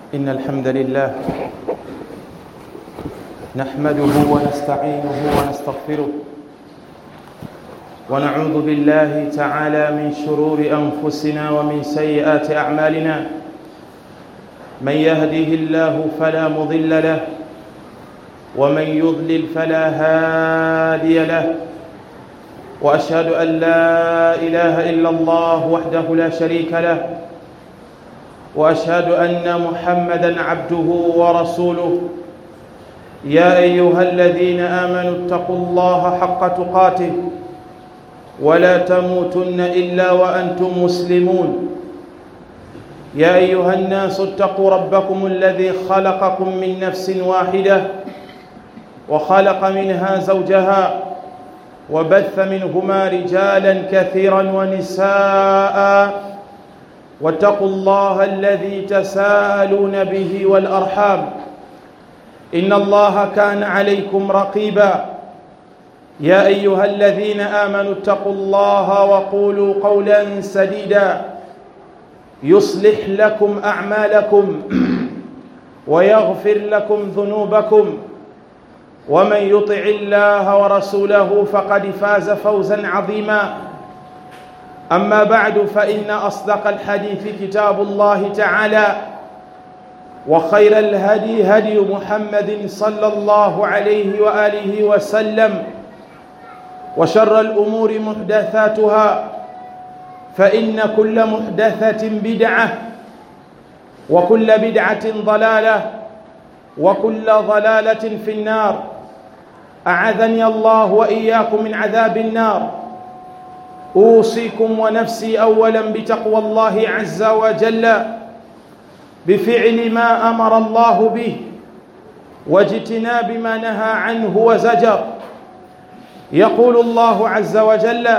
إن الحمد لله نحمده ونستعينه ونستغفره ونعوذ بالله تعالى من شرور أنفسنا ومن سيئات أعمالنا. من يهده الله فلا مضل له ومن يضلل فلا هادي له، وأشهد أن لا إله إلا الله وحده لا شريك له، وأشهد أن محمدًا عبده ورسوله. يا أيها الذين آمنوا اتقوا الله حق تقاته ولا تموتن إلا وأنتم مسلمون. يا أيها الناس اتقوا ربكم الذي خلقكم من نفس واحدة وخلق منها زوجها وبث منهما رجالا كثيرا ونساء، واتقوا الله الذي تساءلون به والأرحام إن الله كان عليكم رقيبا. يا أيها الذين آمنوا اتقوا الله وقولوا قولا سديدا يصلح لكم أعمالكم ويغفر لكم ذنوبكم، ومن يطع الله ورسوله فقد فاز فوزا عظيما. أما بعد، فإن أصدق الحديث كتاب الله تعالى، وخير الهدي هدي محمد صلى الله عليه وآله وسلم، وشر الأمور محدثاتها، فإن كل محدثة بدعة، وكل بدعة ضلالة، وكل ضلالة في النار. أعاذني الله وإياكم من عذاب النار. أوصيكم ونفسي أولا بتقوى الله عز وجل، بفعل ما أمر الله به واجتناب ما نهى عنه وزجر. يقول الله عز وجل: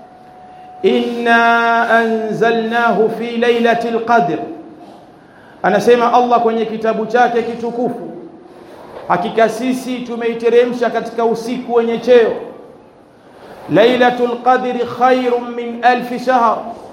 إنا أنزلناه في ليلة القدر. Anasema Allah kwenye kitabu chake kitukufu, hakika sisi tumeiteremsha katika usiku wenye cheo. Lailatul qadri khairun min alf shahr.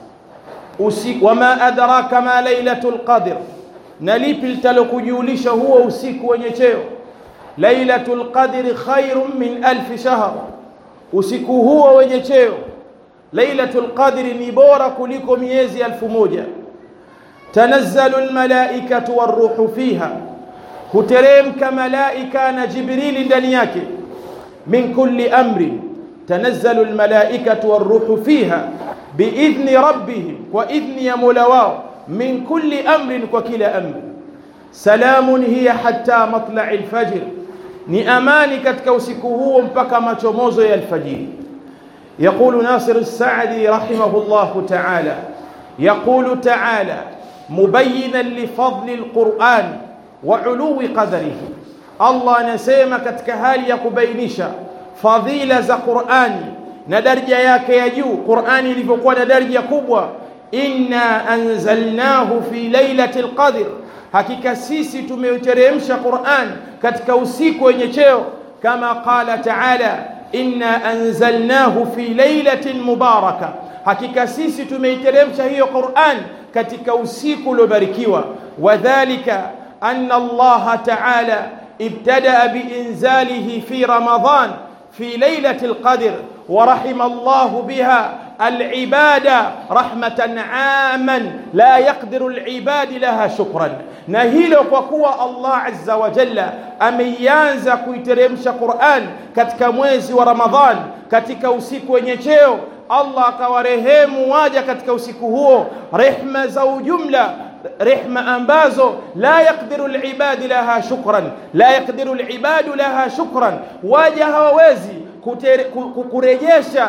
Wama adraka ma lailatul qadr, na lipi litalokujulisha huo usiku wenye cheo? Lailatul qadri khairun min alf shahr, usiku huo wenye cheo Lailatul qadri ni bora kuliko miezi 1000. Tanazzalu almalaikatu waruhu fiha, huteremka malaika na Jibrili ndani yake. Min kulli amrin tanazzalu almalaikatu waruhu fiha biidhni rabbihim, kwa idhni ya Mola wao. Min kulli amrin, kwa kila amri. Salamun hiya hatta matla'il fajr, ni amani katika usiku huo mpaka machomozo ya alfajiri. يقول ناصر السعدي رحمه الله تعالى، يقول تعالى مبينا لفضل القرآن وعلو قدره. الله نسيما katika hali ya kubainisha fadhila za Qur'ani na daraja yake ya juu. Qur'ani ilivyokuwa na daraja kubwa. Inna anzalnahu fi lailatil qadr, hakika sisi tumeuteremsha Qur'an katika usiku wenye cheo. Kama qala ta'ala, inna anzalnahu fi lailatin mubaraka, hakika sisi tumeiteremsha hiyo Qur'an katika usiku uliobarikiwa. Wadhālika anna Allah ta'ala ibtada'a biinzalihi fi Ramadan fi lailatil qadr, wa rahima Allah biha العبادة رحمة عاما لا يقدر العباد لها شكرا. na hilo kwa kuwa Allah azza wa jalla ameianza kuiteremsha Qur'an katika mwezi wa Ramadhan katika usiku wenye cheo, Allah akawarehemu waja katika usiku huo rehma za ujumla, rehma ambazo la yaqdiru al-ibad laha shukran, la yaqdiru al-ibad laha shukran. Waja hawawezi kurejesha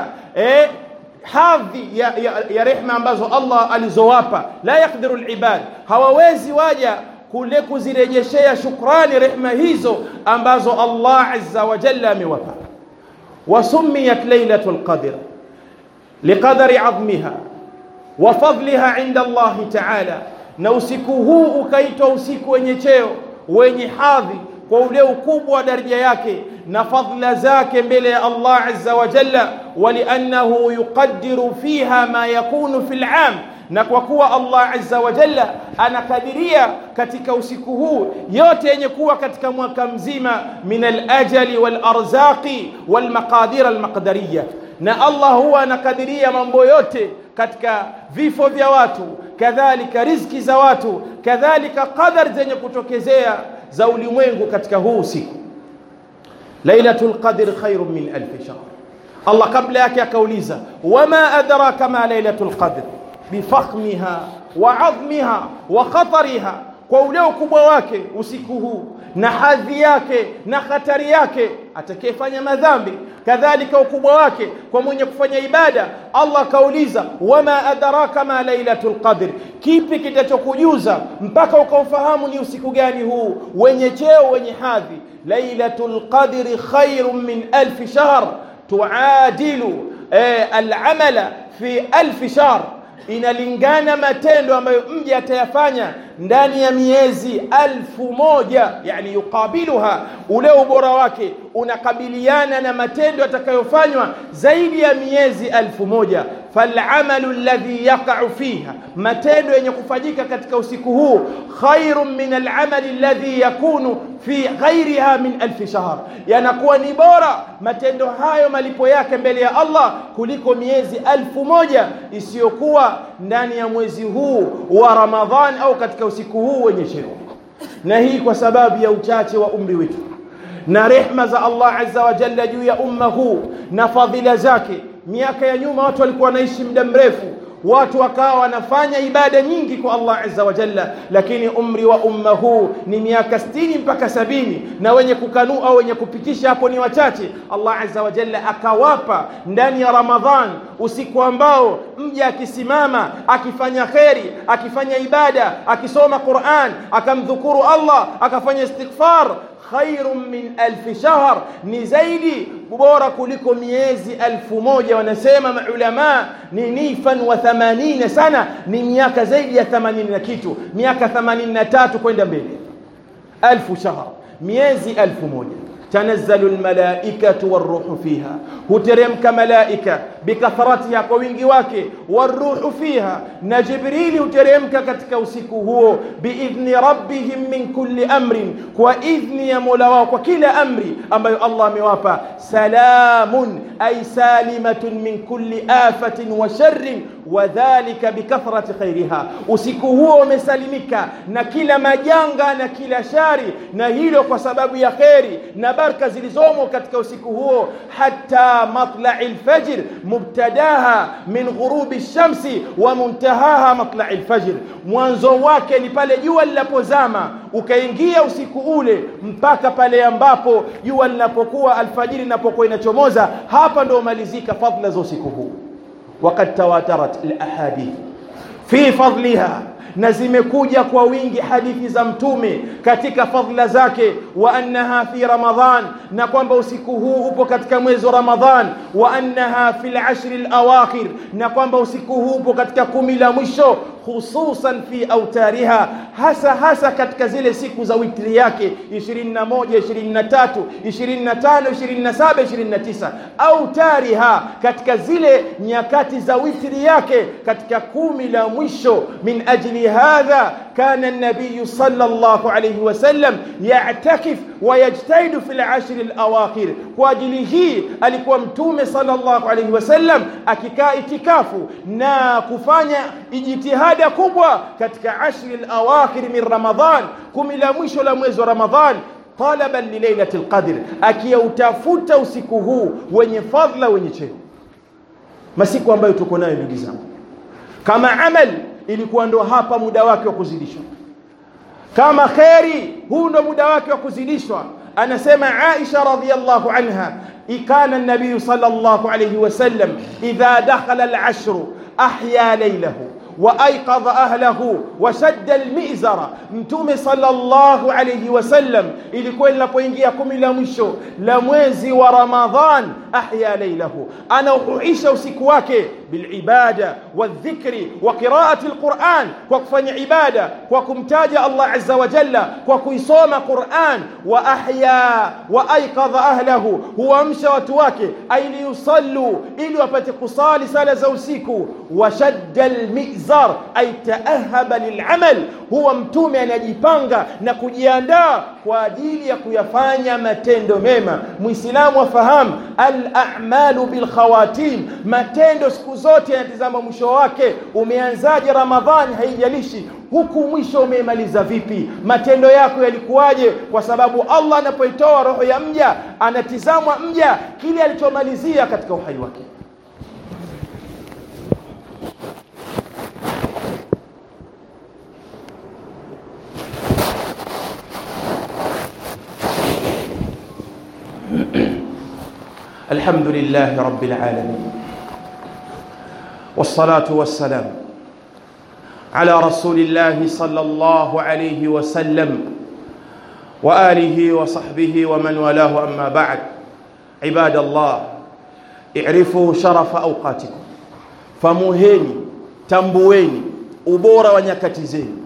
hadhi ya rehma ambazo Allah alizowapa. La yaqdiru al-ibad, hawawezi waja kule kuzirejeshea shukrani rehma hizo ambazo Allah azza wa jalla amewapa. Wasumiyat lailatul qadr liqadri azmiha wa fadliha inda Allah ta'ala, na usiku huu ukaitwa usiku wenye cheo wenye hadhi kwa ule ukubwa wa daraja yake na fadhila zake mbele ya Allah azza wa jalla. Waliannahu yuqaddiru fiha ma yakunu fil 'am, na kwa kuwa Allah azza wa jalla anakadiria katika usiku huu yote yenye kuwa katika mwaka mzima min al-ajali wal-arzaqi wal-maqadir al-maqdariyya, na Allah huwa anakadiria mambo yote katika vifo vya watu, kadhalika riziki za watu, kadhalika qadar zenye kutokezea za ulimwengu katika huu usiku. Lailatul Qadr khairun min alf shahr. Allah kabla yake akauliza wama adraka ma lailatul qadr, bifahmiha wa adhmiha wa khatariha, kwa ule ukubwa wake usiku huu na hadhi yake na hatari yake. Atakayefanya madhambi kadhalika ukubwa wake kwa mwenye kufanya ibada. Allah kauliza wama adraka ma lailatul qadr, kipi kitachokujuza mpaka ukaufahamu ni usiku gani huu wenye cheo wenye hadhi. Lailatul qadri khairun min alf shahr tuadilu al-amala fi alf shahr, inalingana matendo ambayo mja atayafanya ndani ya miezi 1000, yani yukabiluha, ule ubora wake unakabiliana na matendo atakayofanywa zaidi ya miezi 1000. falamalu alladhi yaqa'u fiha, matendo yenye kufanyika katika usiku huu khairun min al'amali alladhi yakunu fi ghairiha min alf shahr, yanakuwa ni bora matendo hayo malipo yake mbele ya Allah kuliko miezi 1000 isiyokuwa ndani ya mwezi huu wa Ramadhan au katika usiku huu wenye cheo. Na hii kwa sababu ya uchache wa umri wetu na rehma za Allah azza wa jalla juu ya umma huu na fadhila zake. Miaka ya nyuma watu walikuwa wanaishi muda mrefu, watu wakawa wanafanya ibada nyingi kwa Allah azza wa jalla, lakini umri wa umma huu ni miaka 60 mpaka 70, na wenye kukanua au wenye kupitisha hapo ni wachache. Allah azza wa jalla akawapa ndani ya Ramadhan usiku ambao mja akisimama akifanya kheri, akifanya ibada, akisoma Qur'an, akamdhukuru Allah, akafanya istighfar, khairun min alf shahr, ni zaidi bora kuliko miezi 1000. Wanasema maulama ni nifan wa 80 sana, ni miaka zaidi ya 80 na kitu, miaka 83 kwenda mbele. Alf shahr, miezi 1000. tanazzalu almalaikatu waruhu fiha, huteremka malaika bikathratiha, kwa wingi wake, waruhu fiha, na Jibrili huteremka katika usiku huo, biidhni rabbihim min kulli amrin, kwa idhni ya Mola wao kwa kila amri ambayo Allah amewapa. Salamun ay salimatun min kulli afatin wa sharrin, wa dhalika bikathrati khairiha, usiku huo umesalimika na kila majanga na kila shari, na hilo kwa sababu ya khairi na baraka zilizomo katika usiku huo. Hatta matla'il fajr, mubtadaha min ghurubi shamsi wa muntahaha matla'il fajr, mwanzo wake ni pale jua linapozama ukaingia usiku ule mpaka pale ambapo jua linapokuwa alfajiri linapokuwa inachomoza. Hapa ndio malizika fadhila za usiku huu. Waqad tawatarat alahadith fi fadliha, na zimekuja kwa wingi hadithi za mtume katika fadhila zake. Wa annaha fi Ramadhan, na kwamba usiku huu upo katika mwezi wa Ramadhan. Wa annaha fil ashr alawakhir, na kwamba usiku huu upo katika 10 la mwisho, hususan fi autariha, hasa katika zile siku za witri yake 21, 23, 25, 27, 29. Autariha, katika zile nyakati za witri yake katika 10 la mwisho. Min ajli hadha kana an-nabiy sallallahu alayhi wasallam ya'takif wa yajtahidu fil ashr al-awakhir, kwa ajili hii alikuwa mtume sallallahu alayhi wasallam akikaa itikafu na kufanya ijtihada kubwa katika ashr al-awakhir min Ramadhan, 10 la mwisho la mwezi wa Ramadhan, talaban li lailatul qadr, akiutafuta usiku huu wenye fadhila wenye cheo. Masiku ambayo tuko nayo ndugu zangu, kama amal ilikuwa ndo hapa muda wake wa kuzidishwa, kama khairi huu ndo muda wake wa kuzidishwa. Anasema Aisha radhiyallahu anha, ikana an-nabiy sallallahu alayhi wasallam idha dakhala al-ashr ahya laylahu wa ayqadha ahlahu wa shadda al-mi'zara. Mtume sallallahu alayhi wasallam ilikuwa linapoingia 10 la mwisho la mwezi wa Ramadhan, ahya laylahu, anauhuisha usiku wake bilibada wadhikri wa qiraati alquran, kwa kufanya ibada, kwa kumtaja Allah azza wa jalla, kwa kuisoma Qur'an. Wa ahya wa ayqadha ahlahu, huamsha watu wake aili yusallu, ili wapate kusali sala za usiku. Wa shadda almizar ay taahaba lilamal, huwa mtume anajipanga na kujiandaa kwa ajili ya kuyafanya matendo mema. Muislamu afahamu al-a'malu bil khawatim, matendo siku zote yanatazama mwisho wake. Umeanzaje Ramadhani, haijalishi huku mwisho umemaliza vipi, matendo yako yalikuwaje, kwa sababu Allah anapoitoa roho ya mja anatizamwa mja kile alichomalizia katika uhai wake. الحمد لله رب العالمين، والصلاة والسلام على رسول الله صلى الله عليه وسلم وآله وصحبه ومن والاه. أما بعد، عباد الله، اعرفوا شرف أوقاتكم، فمهني تنبويني ubora wa nyakati zenu,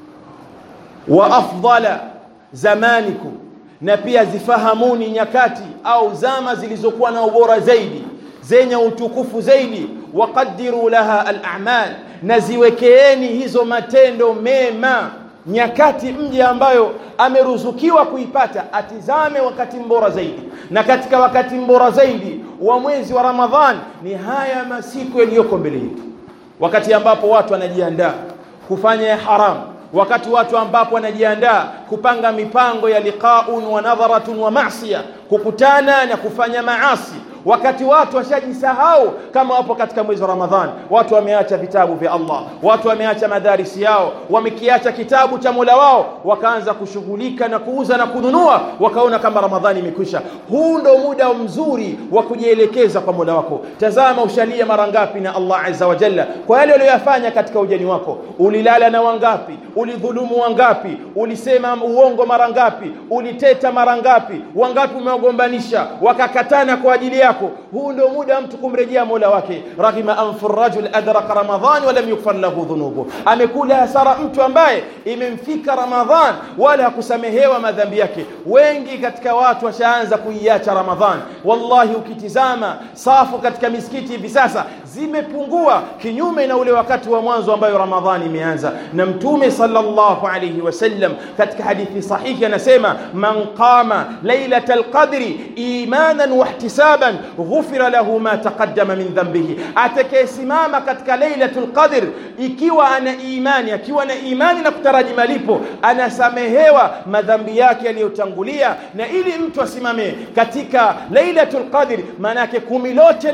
wa afdala zamanikum, na pia zifahamuni nyakati au zama zilizokuwa na ubora zaidi, zenye utukufu zaidi. Waqaddiru laha al-a'mal, na ziwekeeni hizo matendo mema. Nyakati mja ambayo ameruzukiwa kuipata atizame wakati mbora zaidi, na katika wakati mbora zaidi wa mwezi wa Ramadhan ni haya masiku yaliyoko mbele yetu, wakati ambapo watu wanajiandaa kufanya haramu, wakati watu ambapo wanajiandaa kupanga mipango ya liqaun wa nadharatun wa ma'siya, kukutana na kufanya maasi, wakati watu washajisahau kama wapo katika mwezi wa Ramadhani. Watu wameacha vitabu vya Allah, watu wameacha madarisi yao, wamekiacha kitabu cha Mola wao, wakaanza kushughulika na kuuza na kununua, wakaona kama Ramadhani imekwisha. Huu ndo muda mzuri wa kujielekeza kwa Mola wako. Tazama ushalia mara ngapi na Allah azza wa jalla kwa yale uliyofanya katika ujani wako. Ulilala na wangapi? Ulidhulumu wangapi? Ulisema uongo mara ngapi? Uliteta mara ngapi? Wangapi umeogombanisha wakakatana kwa ajili yako? Huu ndio muda mtu kumrejea Mola wake. Raghima anfu rajul adraka Ramadhan wa lam yughfar lahu dhunubu, amekula hasara mtu ambaye imemfika Ramadhan wala hakusamehewa madhambi yake. Wengi katika watu washaanza kuiacha Ramadhan. Wallahi ukitizama safu katika misikiti hivi sasa zimepungua, kinyume na ule wakati wa mwanzo ambayo Ramadhani imeanza. Na Mtume sallallahu alayhi wasallam katika hadithi sahihi anasema, man qama lailatal qadri imanan wa ihtisaban ghufira lahu ma taqaddama min dhanbihi, atakayesimama katika lailatul qadr ikiwa ana imani, akiwa na imani na kutaraji malipo, anasamehewa madhambi yake yaliyotangulia. Na ili mtu asimame katika lailatul qadr, maana yake kumi lote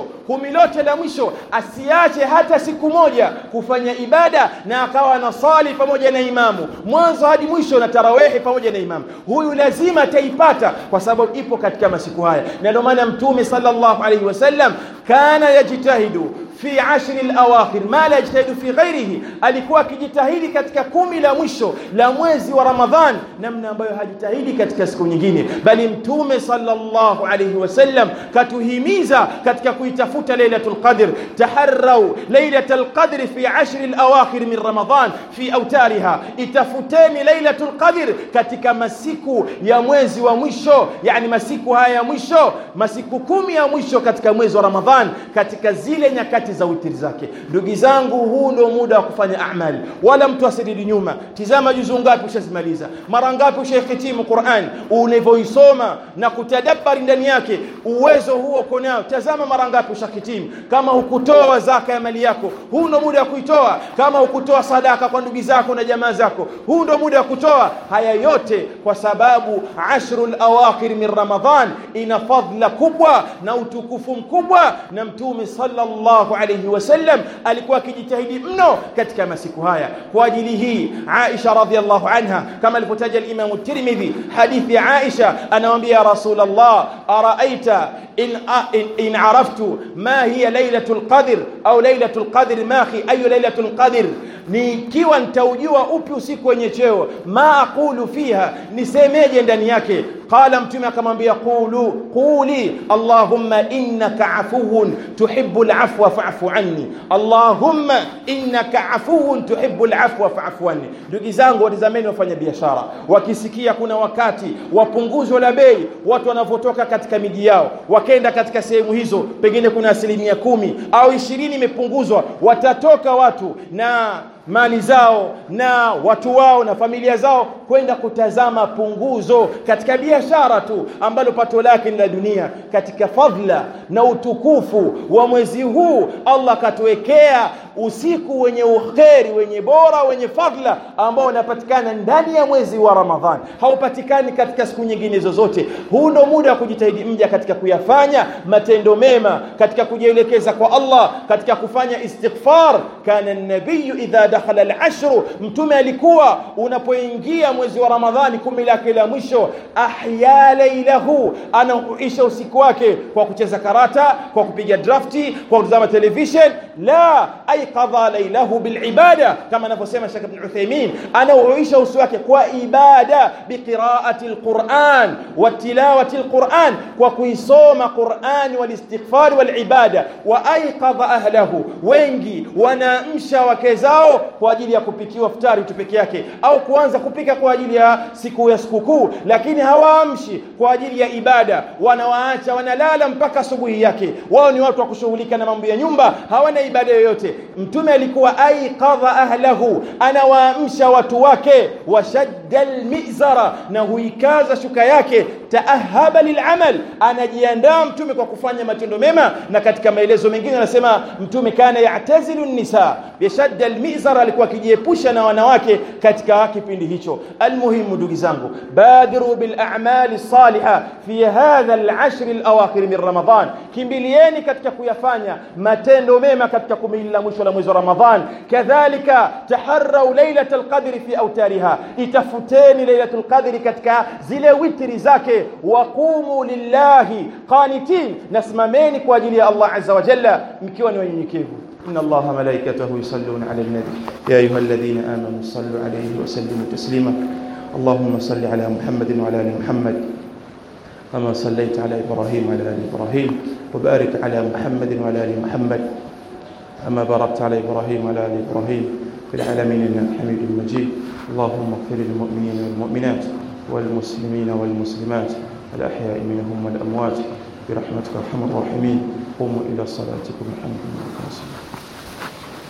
la mwisho asiache hata siku moja kufanya ibada, na akawa anasali pamoja na imamu mwanzo hadi mwisho, na tarawehi pamoja na imamu. Huyu lazima ataipata kwa sababu ipo katika masiku haya. Na ndio maana Mtume sallallahu alayhi wasallam kana yajtahidu fi ashri al-awakhir ma la yajtahidu fi ghairihi, alikuwa akijitahidi katika kumi la mwisho la mwezi wa Ramadhan namna ambayo hajitahidi katika siku nyingine. Bali Mtume sallallahu alayhi wasallam katuhimiza katika kuitafuta lailatul qadr. Taharrau lailatul qadr fi ashri al-awakhir min Ramadhan fi awtariha, itafuteni lailatul qadr katika masiku ya mwezi wa mwisho, yani masiku haya ya mwisho, masiku 10 ya mwisho katika mwezi wa Ramadhan, katika zile nyakati za witri zake. Ndugu zangu, huu ndio muda wa kufanya amali, wala mtu asirudi nyuma. Tizama juzu ngapi ushazimaliza, mara ngapi ushahitimu Qur'an, unavyoisoma na kutadabbari ndani yake, uwezo huo uko nao. Tazama mara ngapi ushahitimu. Kama hukutoa zaka ya mali yako, huu ndio muda wa kuitoa. Kama hukutoa sadaka kwa ndugu zako na jamaa zako, huu ndio muda wa kutoa. Haya yote kwa sababu ashrul awakhir min Ramadhan ina fadhila kubwa na utukufu mkubwa, na Mtume sallallahu alayhi wasallam alikuwa akijitahidi mno katika masiku haya. Kwa ajili hii Aisha radhiallahu anha, kama alipotaja al-Imam at-Tirmidhi, hadithi ya Aisha, anamwambia Rasulullah, araaita in araftu ma hiya lailatul qadr au lailatul qadr ma hi ayu lailatul qadr, nikiwa nitaujua upi usiku wenye cheo, ma aqulu fiha, nisemeje ndani yake? Qala, mtume akamwambia, quli allahumma innaka afuwun tuhibbul afwa fa'fu anni, allahumma innaka afuwun tuhibbul afwa fa'fu anni. Ndugu zangu, watazameni wafanya biashara, wakisikia kuna wakati wapunguzo la bei, watu wanavotoka katika miji yao wakaenda katika sehemu hizo, pengine kuna 10% au 20 imepunguzwa, watatoka watu na mali zao na watu wao na familia zao kwenda kutazama punguzo katika biashara tu ambalo pato lake ni la dunia. Katika fadhila na utukufu wa mwezi huu, Allah katuwekea usiku wenye uheri, wenye bora, wenye fadhila ambao unapatikana ndani ya mwezi wa Ramadhani, haupatikani katika siku nyingine zozote. Huu ndio muda wa kujitahidi mja katika kuyafanya matendo mema, katika kujielekeza kwa Allah, katika kufanya istighfar. Kana an-nabiy idha dakhala al-ashr, mtume alikuwa unapoingia mwezi wa Ramadhani 10 lake la mwisho, ahya laylahu, anahuisha usiku wake kwa kucheza karata, kwa kupiga drafti, kwa kutazama television. La ayqadha laylahu bil ibada, kama anavyosema Sheikh Ibn Uthaymeen, anahuisha usiku wake kwa ibada, biqiraati al-Qur'an wa tilawati al-Qur'an, kwa kuisoma Qur'an wal istighfar wal ibada. Wa ayqadha ahlahu, wengi wanaamsha wake zao kwa ajili ya kupikiwa iftari tu peke yake, au kuanza kupika kwa ajili ya siku ya sikukuu, lakini hawaamshi kwa ajili ya ibada. Wanawaacha, wanalala mpaka asubuhi yake. Wao ni watu wa kushughulika na mambo ya nyumba, hawana ibada yoyote. Mtume alikuwa aiqadha ahlahu, anawaamsha watu wake, washadda almizara, na huikaza shuka yake, taahaba lilamal, anajiandaa mtume kwa kufanya matendo mema. Na katika maelezo mengine anasema mtume kana ya'tazilu an-nisa, yashadda almizara, alikuwa akijiepusha na wanawake katika kipindi hicho. Almuhimu, ndugu zangu, badiru bil a'mali salihah fi hadha al-ashr al-awakhir min Ramadan, kimbilieni katika kuyafanya matendo mema katika 10 la mwisho la mwezi wa Ramadhan. Kadhalika taharrau lailatul qadri fi awtariha, itafuteni lailatul qadri katika zile witri zake. Waqumu lillahi qanitin, nasimameni kwa ajili ya Allah azza wa jalla mkiwa ni wanyenyekevu. إن الله ملائكته يصلون على النبي يا أيها الذين آمنوا صلوا عليه وسلموا تسليما. اللهم صل على محمد وعلى آل محمد كما صليت على إبراهيم وعلى آل إبراهيم، وبارك على محمد وعلى آل محمد كما باركت على إبراهيم وعلى آل إبراهيم في العالمين إنك حميد مجيد. اللهم اغفر للمؤمنين والمؤمنات والمسلمين والمسلمات الأحياء منهم والأموات برحمتك أرحم الراحمين. قوموا إلى صلاتكم الحمد لله.